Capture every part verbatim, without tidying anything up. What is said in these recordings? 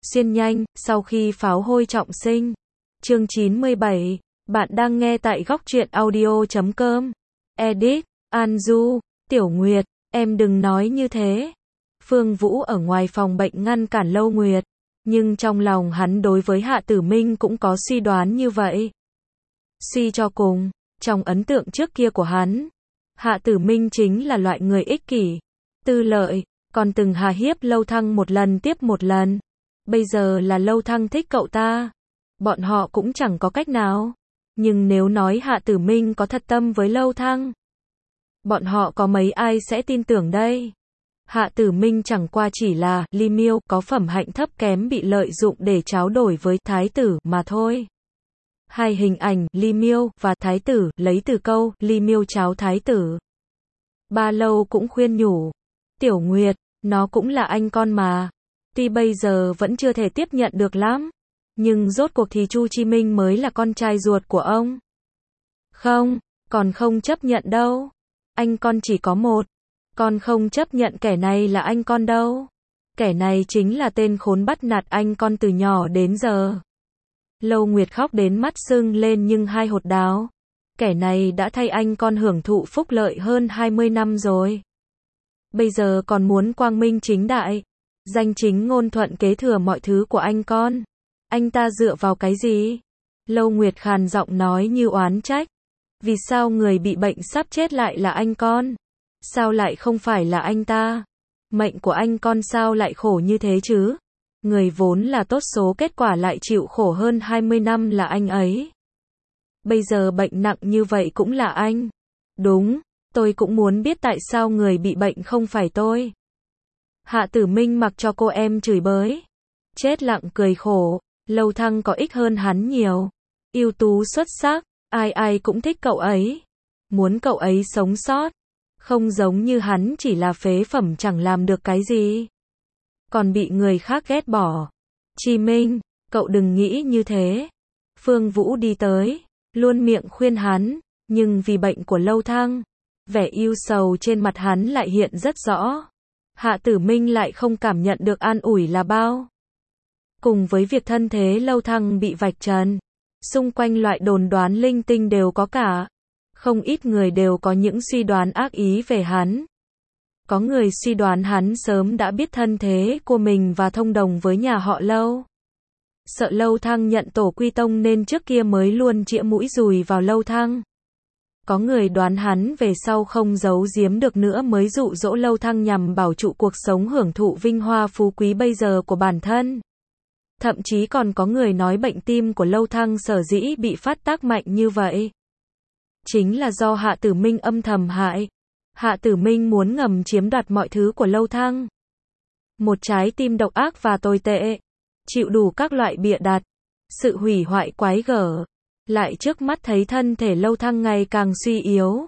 Xuyên nhanh, sau khi pháo hôi trọng sinh. Chương chín mươi bảy. Bạn đang nghe tại góc truyện audio chấm com. Edit, An Du, Tiểu Nguyệt, em đừng nói như thế. Phương Vũ ở ngoài phòng bệnh ngăn cản Lâu Nguyệt, nhưng trong lòng hắn đối với Hạ Tử Minh cũng có suy đoán như vậy. Suy cho cùng, trong ấn tượng trước kia của hắn, Hạ Tử Minh chính là loại người ích kỷ, tư lợi, còn từng hà hiếp Lâu Thăng một lần tiếp một lần. Bây giờ là Lâu Thăng thích cậu ta, bọn họ cũng chẳng có cách nào. Nhưng nếu nói Hạ Tử Minh có thật tâm với Lâu Thăng, bọn họ có mấy ai sẽ tin tưởng đây? Hạ Tử Minh chẳng qua chỉ là Ly Miêu có phẩm hạnh thấp kém bị lợi dụng để tráo đổi với thái tử mà thôi. Hai hình ảnh Ly Miêu và thái tử lấy từ câu Ly Miêu tráo thái tử. Ba Lâu cũng khuyên nhủ, Tiểu Nguyệt, nó cũng là anh con mà. Tuy bây giờ vẫn chưa thể tiếp nhận được lắm, nhưng rốt cuộc thì Chu Chi Minh mới là con trai ruột của ông. Không, còn không chấp nhận đâu. Anh con chỉ có một. Con không chấp nhận kẻ này là anh con đâu. Kẻ này chính là tên khốn bắt nạt anh con từ nhỏ đến giờ. Lâu Nguyệt khóc đến mắt sưng lên nhưng hai hột đáo. Kẻ này đã thay anh con hưởng thụ phúc lợi hơn hai mươi năm rồi. Bây giờ còn muốn quang minh chính đại, danh chính ngôn thuận kế thừa mọi thứ của anh con. Anh ta dựa vào cái gì? Lâu Nguyệt khàn giọng nói như oán trách. Vì sao người bị bệnh sắp chết lại là anh con? Sao lại không phải là anh ta? Mệnh của anh con sao lại khổ như thế chứ? Người vốn là tốt số kết quả lại chịu khổ hơn hai mươi năm là anh ấy. Bây giờ bệnh nặng như vậy cũng là anh. Đúng, tôi cũng muốn biết tại sao người bị bệnh không phải tôi. Hạ Tử Minh mặc cho cô em chửi bới. Chết lặng cười khổ. Lâu Thăng có ích hơn hắn nhiều. Ưu tú xuất sắc, ai ai cũng thích cậu ấy. Muốn cậu ấy sống sót. Không giống như hắn chỉ là phế phẩm chẳng làm được cái gì. Còn bị người khác ghét bỏ. Chi Minh, cậu đừng nghĩ như thế. Phương Vũ đi tới, luôn miệng khuyên hắn, nhưng vì bệnh của Lâu Thăng, vẻ ưu sầu trên mặt hắn lại hiện rất rõ. Hạ Tử Minh lại không cảm nhận được an ủi là bao. Cùng với việc thân thế Lâu Thăng bị vạch trần, xung quanh loại đồn đoán linh tinh đều có cả. Không ít người đều có những suy đoán ác ý về hắn. Có người suy đoán hắn sớm đã biết thân thế của mình và thông đồng với nhà họ Lâu. Sợ Lâu Thăng nhận tổ quy tông nên trước kia mới luôn chĩa mũi dùi vào Lâu Thăng. Có người đoán hắn về sau không giấu giếm được nữa mới dụ dỗ Lâu Thăng nhằm bảo trụ cuộc sống hưởng thụ vinh hoa phú quý bây giờ của bản thân. Thậm chí còn có người nói bệnh tim của Lâu Thăng sở dĩ bị phát tác mạnh như vậy, chính là do Hạ Tử Minh âm thầm hại. Hạ Tử Minh muốn ngầm chiếm đoạt mọi thứ của Lâu Thăng. Một trái tim độc ác và tồi tệ, chịu đủ các loại bịa đặt, sự hủy hoại quái gở, lại trước mắt thấy thân thể Lâu Thăng ngày càng suy yếu.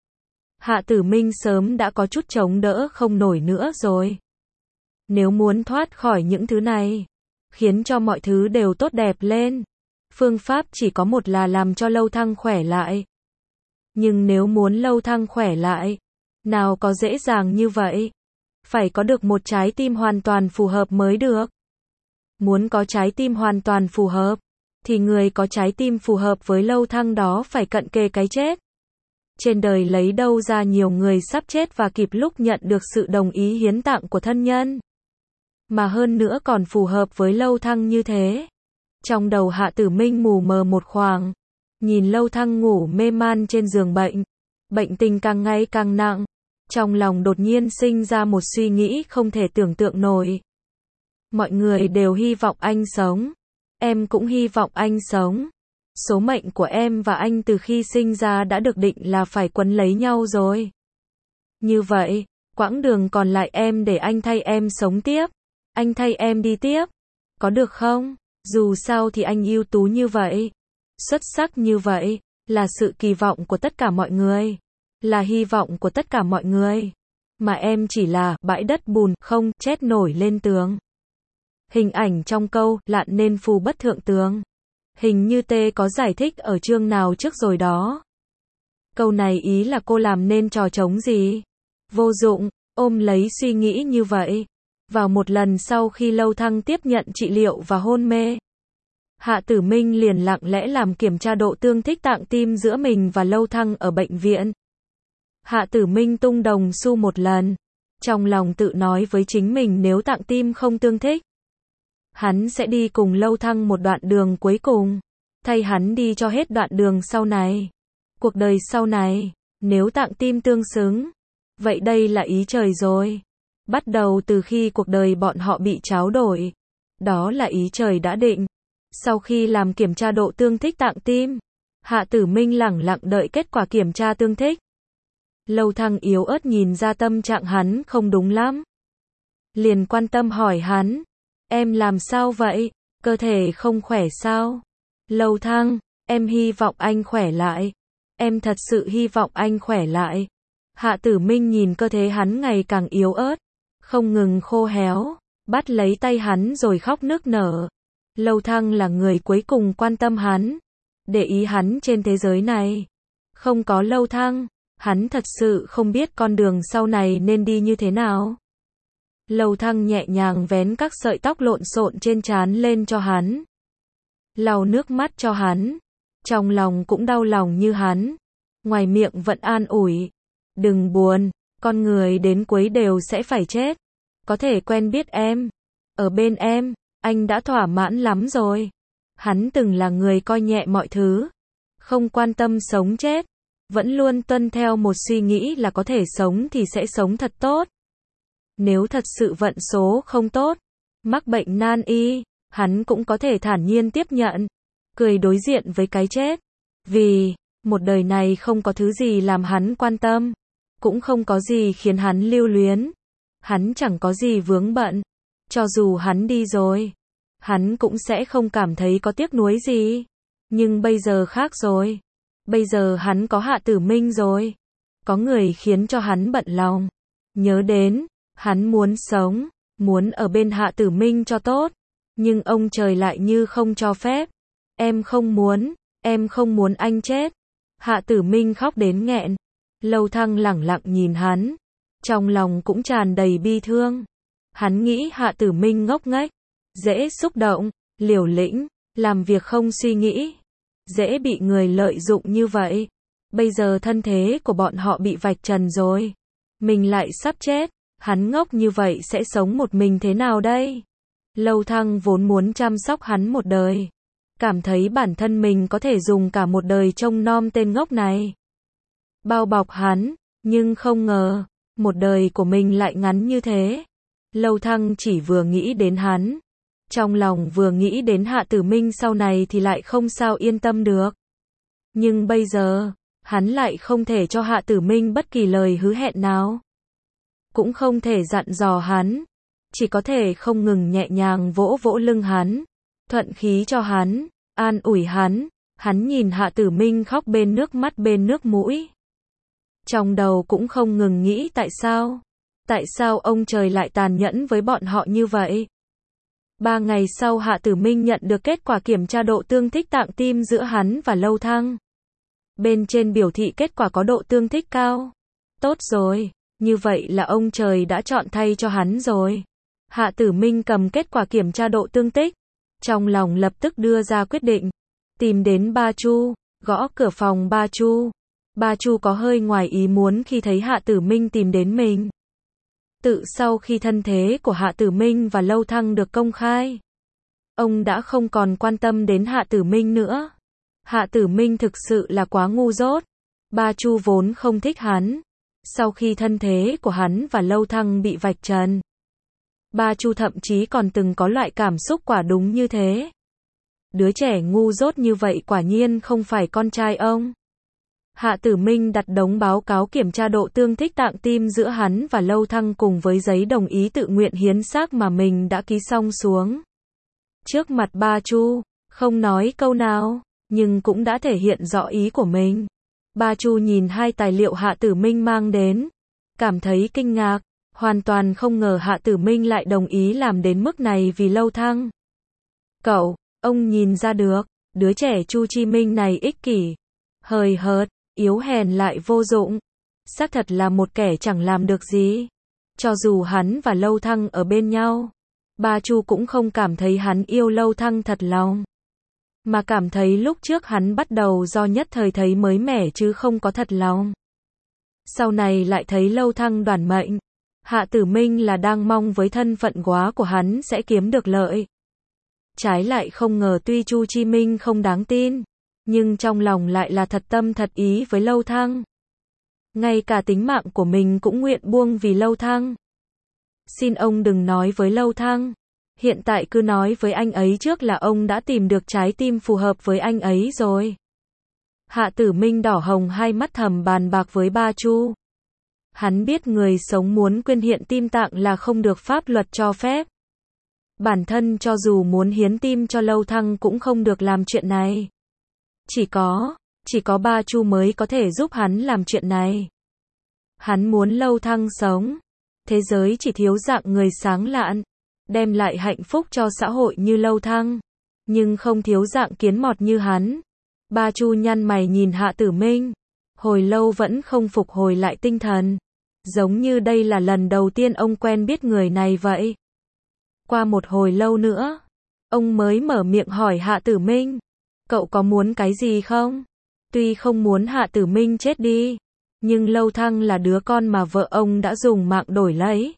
Hạ Tử Minh sớm đã có chút chống đỡ không nổi nữa rồi. Nếu muốn thoát khỏi những thứ này, khiến cho mọi thứ đều tốt đẹp lên, phương pháp chỉ có một là làm cho Lâu Thăng khỏe lại. Nhưng nếu muốn Lâu Thăng khỏe lại, nào có dễ dàng như vậy. Phải có được một trái tim hoàn toàn phù hợp mới được. Muốn có trái tim hoàn toàn phù hợp, thì người có trái tim phù hợp với Lâu Thăng đó phải cận kề cái chết. Trên đời lấy đâu ra nhiều người sắp chết và kịp lúc nhận được sự đồng ý hiến tặng của thân nhân. Mà hơn nữa còn phù hợp với Lâu Thăng như thế. Trong đầu Hạ Tử Minh mù mờ một khoảng. Nhìn Lâu Thăng ngủ mê man trên giường bệnh. Bệnh tình càng ngày càng nặng. Trong lòng đột nhiên sinh ra một suy nghĩ không thể tưởng tượng nổi. Mọi người đều hy vọng anh sống. Em cũng hy vọng anh sống. Số mệnh của em và anh từ khi sinh ra đã được định là phải quấn lấy nhau rồi. Như vậy, quãng đường còn lại em để anh thay em sống tiếp. Anh thay em đi tiếp. Có được không? Dù sao thì anh ưu tú như vậy, xuất sắc như vậy, là sự kỳ vọng của tất cả mọi người. Là hy vọng của tất cả mọi người. Mà em chỉ là bãi đất bùn không chết nổi lên tường. Hình ảnh trong câu lạn nên phù bất thượng tướng. Hình như T có giải thích ở chương nào trước rồi đó. Câu này ý là cô làm nên trò trống gì? Vô dụng, ôm lấy suy nghĩ như vậy. Vào một lần sau khi Lâu Thăng tiếp nhận trị liệu và hôn mê, Hạ Tử Minh liền lặng lẽ làm kiểm tra độ tương thích tạng tim giữa mình và Lâu Thăng ở bệnh viện. Hạ Tử Minh tung đồng xu một lần, trong lòng tự nói với chính mình nếu tạng tim không tương thích, hắn sẽ đi cùng Lâu Thăng một đoạn đường cuối cùng, thay hắn đi cho hết đoạn đường sau này. Cuộc đời sau này, nếu tạng tim tương xứng, vậy đây là ý trời rồi. Bắt đầu từ khi cuộc đời bọn họ bị tráo đổi, đó là ý trời đã định. Sau khi làm kiểm tra độ tương thích tạng tim, Hạ Tử Minh lẳng lặng đợi kết quả kiểm tra tương thích. Lâu Thăng yếu ớt nhìn ra tâm trạng hắn không đúng lắm, liền quan tâm hỏi hắn, em làm sao vậy, cơ thể không khỏe sao? Lâu Thăng, em hy vọng anh khỏe lại, em thật sự hy vọng anh khỏe lại. Hạ Tử Minh nhìn cơ thể hắn ngày càng yếu ớt, không ngừng khô héo, bắt lấy tay hắn rồi khóc nức nở. Lâu Thăng là người cuối cùng quan tâm hắn, để ý hắn trên thế giới này. Không có Lâu Thăng, hắn thật sự không biết con đường sau này nên đi như thế nào. Lâu Thăng nhẹ nhàng vén các sợi tóc lộn xộn trên trán lên cho hắn, lau nước mắt cho hắn, trong lòng cũng đau lòng như hắn, ngoài miệng vẫn an ủi, đừng buồn, con người đến cuối đều sẽ phải chết, có thể quen biết em, ở bên em, anh đã thỏa mãn lắm rồi. Hắn từng là người coi nhẹ mọi thứ, không quan tâm sống chết, vẫn luôn tuân theo một suy nghĩ là có thể sống thì sẽ sống thật tốt. Nếu thật sự vận số không tốt, mắc bệnh nan y, hắn cũng có thể thản nhiên tiếp nhận, cười đối diện với cái chết. Vì, một đời này không có thứ gì làm hắn quan tâm, cũng không có gì khiến hắn lưu luyến. Hắn chẳng có gì vướng bận, cho dù hắn đi rồi, hắn cũng sẽ không cảm thấy có tiếc nuối gì. Nhưng bây giờ khác rồi. Bây giờ hắn có Hạ Tử Minh rồi. Có người khiến cho hắn bận lòng. Nhớ đến, hắn muốn sống, muốn ở bên Hạ Tử Minh cho tốt. Nhưng ông trời lại như không cho phép. Em không muốn, em không muốn anh chết. Hạ Tử Minh khóc đến nghẹn. Lâu Thăng lẳng lặng nhìn hắn, trong lòng cũng tràn đầy bi thương. Hắn nghĩ Hạ Tử Minh ngốc nghếch, dễ xúc động, liều lĩnh, làm việc không suy nghĩ, dễ bị người lợi dụng như vậy. Bây giờ thân thế của bọn họ bị vạch trần rồi, mình lại sắp chết, hắn ngốc như vậy sẽ sống một mình thế nào đây? Lâu Thăng vốn muốn chăm sóc hắn một đời, cảm thấy bản thân mình có thể dùng cả một đời trông nom tên ngốc này, bao bọc hắn, nhưng không ngờ, một đời của mình lại ngắn như thế. Lâu Thăng chỉ vừa nghĩ đến hắn, trong lòng vừa nghĩ đến Hạ Tử Minh sau này thì lại không sao yên tâm được. Nhưng bây giờ, hắn lại không thể cho Hạ Tử Minh bất kỳ lời hứa hẹn nào, cũng không thể dặn dò hắn, chỉ có thể không ngừng nhẹ nhàng vỗ vỗ lưng hắn, thuận khí cho hắn, an ủi hắn. Hắn nhìn Hạ Tử Minh khóc bên nước mắt bên nước mũi, trong đầu cũng không ngừng nghĩ tại sao, tại sao ông trời lại tàn nhẫn với bọn họ như vậy. Ba ngày sau Hạ Tử Minh nhận được kết quả kiểm tra độ tương thích tạng tim giữa hắn và Lâu Thăng. Bên trên biểu thị kết quả có độ tương thích cao. Tốt rồi, như vậy là ông trời đã chọn thay cho hắn rồi. Hạ Tử Minh cầm kết quả kiểm tra độ tương thích, trong lòng lập tức đưa ra quyết định, tìm đến Ba Chu, gõ cửa phòng Ba Chu. Ba Chu có hơi ngoài ý muốn khi thấy Hạ Tử Minh tìm đến mình. Tự sau khi thân thế của Hạ Tử Minh và Lâu Thăng được công khai, ông đã không còn quan tâm đến Hạ Tử Minh nữa. Hạ Tử Minh thực sự là quá ngu dốt. Ba Chu vốn không thích hắn. Sau khi thân thế của hắn và Lâu Thăng bị vạch trần, Ba Chu thậm chí còn từng có loại cảm xúc quả đúng như thế. Đứa trẻ ngu dốt như vậy quả nhiên không phải con trai ông. Hạ Tử Minh đặt đống báo cáo kiểm tra độ tương thích tạng tim giữa hắn và Lâu Thăng cùng với giấy đồng ý tự nguyện hiến xác mà mình đã ký xong xuống. Trước mặt Ba Chu, không nói câu nào, nhưng cũng đã thể hiện rõ ý của mình. Ba Chu nhìn hai tài liệu Hạ Tử Minh mang đến, cảm thấy kinh ngạc, hoàn toàn không ngờ Hạ Tử Minh lại đồng ý làm đến mức này vì Lâu Thăng. Cậu, ông nhìn ra được, đứa trẻ Chu Chi Minh này ích kỷ, hời hợt, yếu hèn lại vô dụng, xác thật là một kẻ chẳng làm được gì. Cho dù hắn và Lâu Thăng ở bên nhau, Ba Chu cũng không cảm thấy hắn yêu Lâu Thăng thật lòng, mà cảm thấy lúc trước hắn bắt đầu do nhất thời thấy mới mẻ chứ không có thật lòng. Sau này lại thấy Lâu Thăng đoản mệnh, Hạ Tử Minh là đang mong với thân phận quá của hắn sẽ kiếm được lợi. Trái lại không ngờ tuy Chu Chi Minh không đáng tin, nhưng trong lòng lại là thật tâm thật ý với Lâu Thăng. Ngay cả tính mạng của mình cũng nguyện buông vì Lâu Thăng. Xin ông đừng nói với Lâu Thăng, hiện tại cứ nói với anh ấy trước là ông đã tìm được trái tim phù hợp với anh ấy rồi. Hạ Tử Minh đỏ hồng hai mắt thầm bàn bạc với Ba Chu. Hắn biết người sống muốn quyên hiện tim tạng là không được pháp luật cho phép. Bản thân cho dù muốn hiến tim cho Lâu Thăng cũng không được làm chuyện này. Chỉ có, chỉ có Ba Chu mới có thể giúp hắn làm chuyện này. Hắn muốn Lâu Thăng sống. Thế giới chỉ thiếu dạng người sáng lạn, đem lại hạnh phúc cho xã hội như Lâu Thăng, nhưng không thiếu dạng kiến mọt như hắn. Ba Chu nhăn mày nhìn Hạ Tử Minh, hồi lâu vẫn không phục hồi lại tinh thần, giống như đây là lần đầu tiên ông quen biết người này vậy. Qua một hồi lâu nữa, ông mới mở miệng hỏi Hạ Tử Minh, cậu có muốn cái gì không? Tuy không muốn Hạ Tử Minh chết đi, nhưng Lâu Thăng là đứa con mà vợ ông đã dùng mạng đổi lấy.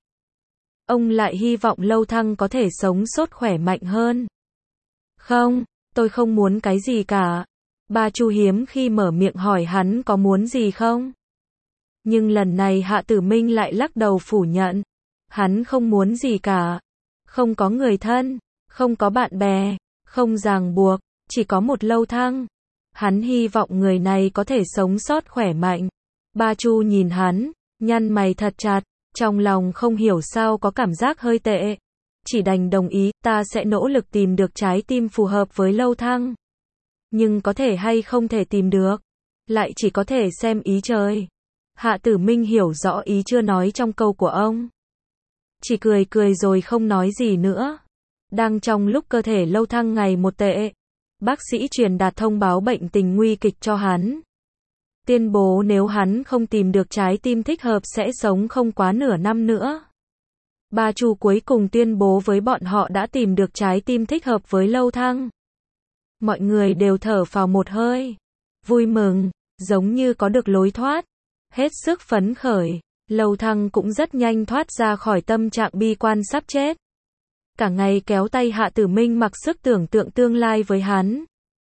Ông lại hy vọng Lâu Thăng có thể sống sót khỏe mạnh hơn. Không, tôi không muốn cái gì cả. Ba Chu hiếm khi mở miệng hỏi hắn có muốn gì không. Nhưng lần này Hạ Tử Minh lại lắc đầu phủ nhận. Hắn không muốn gì cả. Không có người thân, không có bạn bè, không ràng buộc, chỉ có một Lâu Thăng. Hắn hy vọng người này có thể sống sót khỏe mạnh. Ba Chu nhìn hắn, nhăn mày thật chặt, trong lòng không hiểu sao có cảm giác hơi tệ. Chỉ đành đồng ý, ta sẽ nỗ lực tìm được trái tim phù hợp với Lâu Thăng. Nhưng có thể hay không thể tìm được, lại chỉ có thể xem ý trời. Hạ Tử Minh hiểu rõ ý chưa nói trong câu của ông. Chỉ cười cười rồi không nói gì nữa. Đang trong lúc cơ thể Lâu Thăng ngày một tệ, bác sĩ truyền đạt thông báo bệnh tình nguy kịch cho hắn. Tuyên bố nếu hắn không tìm được trái tim thích hợp sẽ sống không quá nửa năm nữa. Ba Chu cuối cùng tuyên bố với bọn họ đã tìm được trái tim thích hợp với Lâu Thăng. Mọi người đều thở phào một hơi, vui mừng, giống như có được lối thoát, hết sức phấn khởi. Lâu Thăng cũng rất nhanh thoát ra khỏi tâm trạng bi quan sắp chết. Cả ngày kéo tay Hạ Tử Minh mặc sức tưởng tượng tương lai với hắn.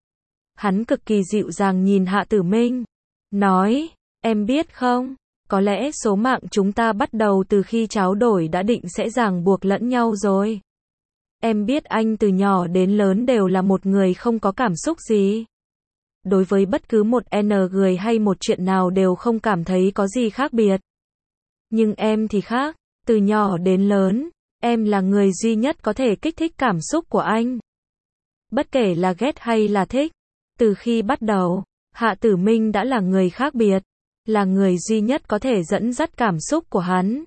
Hắn cực kỳ dịu dàng nhìn Hạ Tử Minh, nói, em biết không, có lẽ số mạng chúng ta bắt đầu từ khi tráo đổi đã định sẽ ràng buộc lẫn nhau rồi. Em biết anh từ nhỏ đến lớn đều là một người không có cảm xúc gì. Đối với bất cứ một người hay một chuyện nào đều không cảm thấy có gì khác biệt. Nhưng em thì khác, từ nhỏ đến lớn, em là người duy nhất có thể kích thích cảm xúc của anh. Bất kể là ghét hay là thích, từ khi bắt đầu, Hạ Tử Minh đã là người khác biệt, là người duy nhất có thể dẫn dắt cảm xúc của hắn.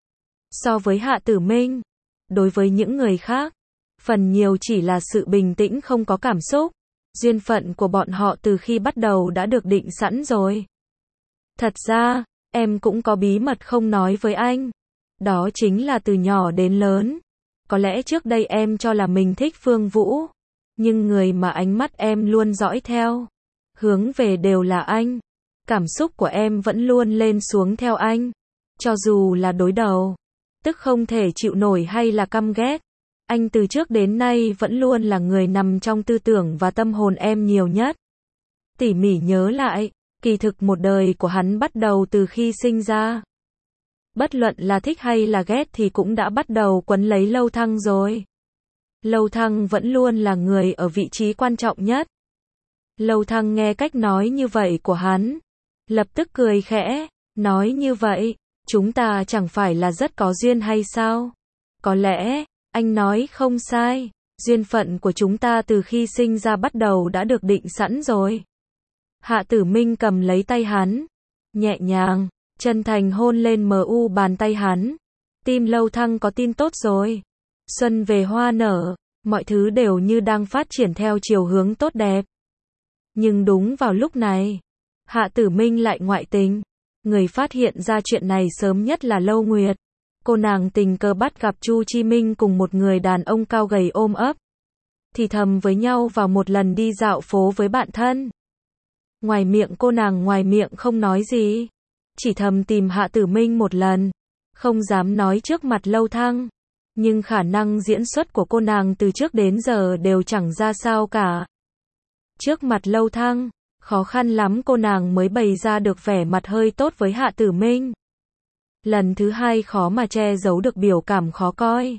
So với Hạ Tử Minh, đối với những người khác, phần nhiều chỉ là sự bình tĩnh không có cảm xúc. Duyên phận của bọn họ từ khi bắt đầu đã được định sẵn rồi. Thật ra, em cũng có bí mật không nói với anh. Đó chính là từ nhỏ đến lớn. Có lẽ trước đây em cho là mình thích Phương Vũ. Nhưng người mà ánh mắt em luôn dõi theo, hướng về đều là anh. Cảm xúc của em vẫn luôn lên xuống theo anh. Cho dù là đối đầu, tức không thể chịu nổi hay là căm ghét. Anh từ trước đến nay vẫn luôn là người nằm trong tư tưởng và tâm hồn em nhiều nhất. Tỉ mỉ nhớ lại, kỳ thực một đời của hắn bắt đầu từ khi sinh ra. Bất luận là thích hay là ghét thì cũng đã bắt đầu quấn lấy Lâu Thăng rồi. Lâu Thăng vẫn luôn là người ở vị trí quan trọng nhất. Lâu Thăng nghe cách nói như vậy của hắn, lập tức cười khẽ, nói như vậy, chúng ta chẳng phải là rất có duyên hay sao? Có lẽ, anh nói không sai, duyên phận của chúng ta từ khi sinh ra bắt đầu đã được định sẵn rồi. Hạ Tử Minh cầm lấy tay hắn, nhẹ nhàng, chân thành hôn lên mờ u bàn tay hắn. Tim Lâu Thăng có tin tốt rồi. Xuân về hoa nở, mọi thứ đều như đang phát triển theo chiều hướng tốt đẹp. Nhưng đúng vào lúc này, Hạ Tử Minh lại ngoại tình. Người phát hiện ra chuyện này sớm nhất là Lâu Nguyệt. cô nàng tình cờ bắt gặp Chu Chi Minh cùng một người đàn ông cao gầy ôm ấp, thì thầm với nhau vào một lần đi dạo phố với bạn thân. Ngoài miệng cô nàng ngoài miệng không nói gì, chỉ thầm tìm Hạ Tử Minh một lần, không dám nói trước mặt Lâu Thăng, nhưng khả năng diễn xuất của cô nàng từ trước đến giờ đều chẳng ra sao cả. Trước mặt Lâu Thăng, khó khăn lắm cô nàng mới bày ra được vẻ mặt hơi tốt với Hạ Tử Minh. Lần thứ hai khó mà che giấu được biểu cảm khó coi.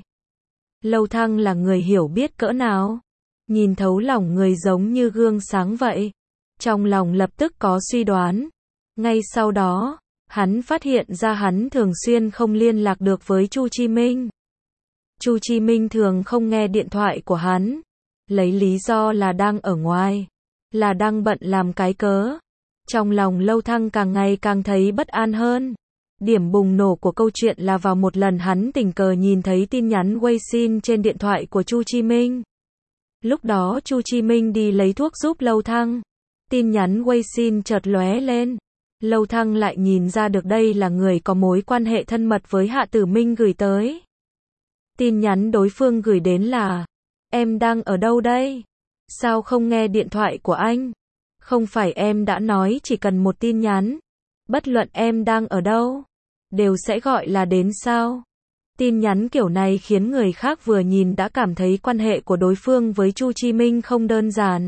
Lâu Thăng là người hiểu biết cỡ nào, nhìn thấu lòng người giống như gương sáng vậy. Trong lòng lập tức có suy đoán. Ngay sau đó, hắn phát hiện ra hắn thường xuyên không liên lạc được với Chu Chi Minh. Chu Chi Minh thường không nghe điện thoại của hắn, lấy lý do là đang ở ngoài, là đang bận làm cái cớ. Trong lòng Lâu Thăng càng ngày càng thấy bất an hơn. Điểm bùng nổ của câu chuyện là vào một lần hắn tình cờ nhìn thấy tin nhắn Weixin trên điện thoại của Chu Chi Minh. Lúc đó Chu Chi Minh đi lấy thuốc giúp Lâu Thăng. Tin nhắn Weixin chợt lóe lên. Lâu Thăng lại nhìn ra được đây là người có mối quan hệ thân mật với Hạ Tử Minh gửi tới. Tin nhắn đối phương gửi đến là: em đang ở đâu đây? Sao không nghe điện thoại của anh? Không phải em đã nói chỉ cần một tin nhắn, bất luận em đang ở đâu, đều sẽ gọi là đến sao? Tin nhắn kiểu này khiến người khác vừa nhìn đã cảm thấy quan hệ của đối phương với Chu Chi Minh không đơn giản.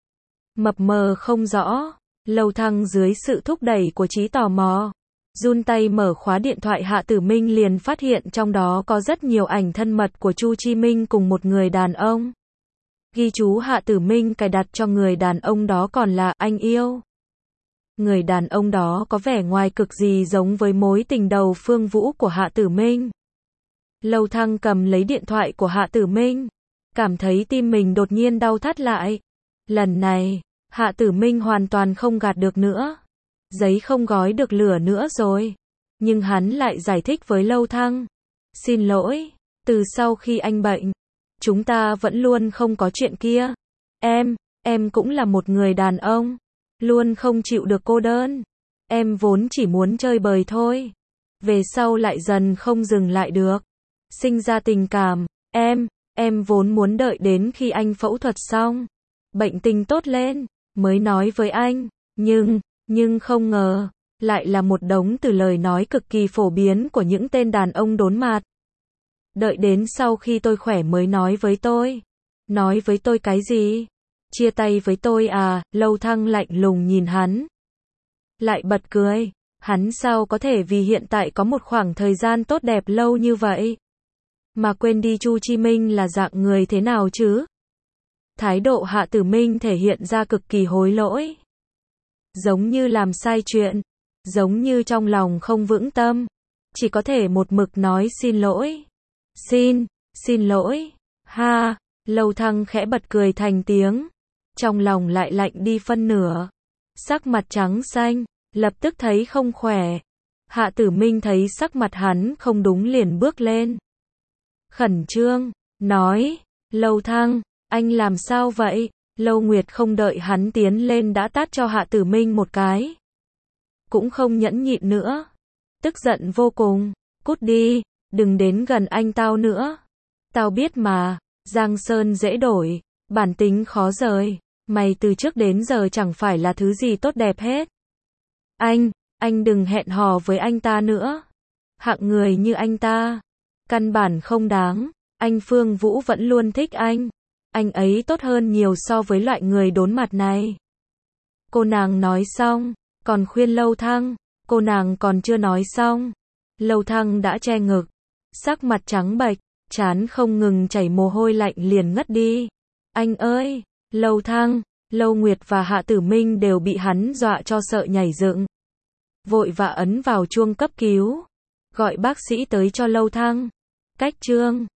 Mập mờ không rõ, Lâu Thăng dưới sự thúc đẩy của trí tò mò, run tay mở khóa điện thoại Hạ Tử Minh liền phát hiện trong đó có rất nhiều ảnh thân mật của Chu Chi Minh cùng một người đàn ông. Ghi chú Hạ Tử Minh cài đặt cho người đàn ông đó còn là anh yêu. Người đàn ông đó có vẻ ngoài cực gì giống với mối tình đầu Phương Vũ của Hạ Tử Minh. Lâu Thăng cầm lấy điện thoại của Hạ Tử Minh, cảm thấy tim mình đột nhiên đau thắt lại. Lần này, Hạ Tử Minh hoàn toàn không gạt được nữa. Giấy không gói được lửa nữa rồi. Nhưng hắn lại giải thích với Lâu Thăng. Xin lỗi, từ sau khi anh bệnh, chúng ta vẫn luôn không có chuyện kia. Em, em cũng là một người đàn ông, luôn không chịu được cô đơn. Em vốn chỉ muốn chơi bời thôi. Về sau lại dần không dừng lại được. Sinh ra tình cảm, em, em vốn muốn đợi đến khi anh phẫu thuật xong, bệnh tình tốt lên, mới nói với anh. Nhưng, nhưng không ngờ, lại là một đống từ lời nói cực kỳ phổ biến của những tên đàn ông đốn mặt. Đợi đến sau khi tôi khỏe mới nói với tôi. Nói với tôi cái gì? Chia tay với tôi à? Lâu Thăng lạnh lùng nhìn hắn. Lại bật cười. Hắn sao có thể vì hiện tại có một khoảng thời gian tốt đẹp lâu như vậy mà quên đi Chu Chi Minh là dạng người thế nào chứ? Thái độ Hạ Tử Minh thể hiện ra cực kỳ hối lỗi. Giống như làm sai chuyện, giống như trong lòng không vững tâm, chỉ có thể một mực nói xin lỗi. Xin, xin lỗi. Ha, Lâu Thăng khẽ bật cười thành tiếng, trong lòng lại lạnh đi phân nửa. Sắc mặt trắng xanh, lập tức thấy không khỏe. Hạ Tử Minh thấy sắc mặt hắn không đúng liền bước lên. Khẩn trương, nói, Lâu Thăng, anh làm sao vậy? Lâu Nguyệt không đợi hắn tiến lên đã tát cho Hạ Tử Minh một cái. Cũng không nhẫn nhịn nữa. Tức giận vô cùng, cút đi, đừng đến gần anh tao nữa. Tao biết mà, Giang Sơn dễ đổi, bản tính khó rời. Mày từ trước đến giờ chẳng phải là thứ gì tốt đẹp hết. Anh, anh đừng hẹn hò với anh ta nữa. Hạng người như anh ta, căn bản không đáng. Anh Phương Vũ vẫn luôn thích anh. Anh ấy tốt hơn nhiều so với loại người đốn mặt này. Cô nàng nói xong, còn khuyên Lâu Thăng. Cô nàng còn chưa nói xong, Lâu Thăng đã che ngực, sắc mặt trắng bệch, trán không ngừng chảy mồ hôi lạnh liền ngất đi. Anh ơi, Lâu Thăng, Lâu Nguyệt và Hạ Tử Minh đều bị hắn dọa cho sợ nhảy dựng. Vội vã ấn vào chuông cấp cứu, gọi bác sĩ tới cho Lâu Thăng. Cách chương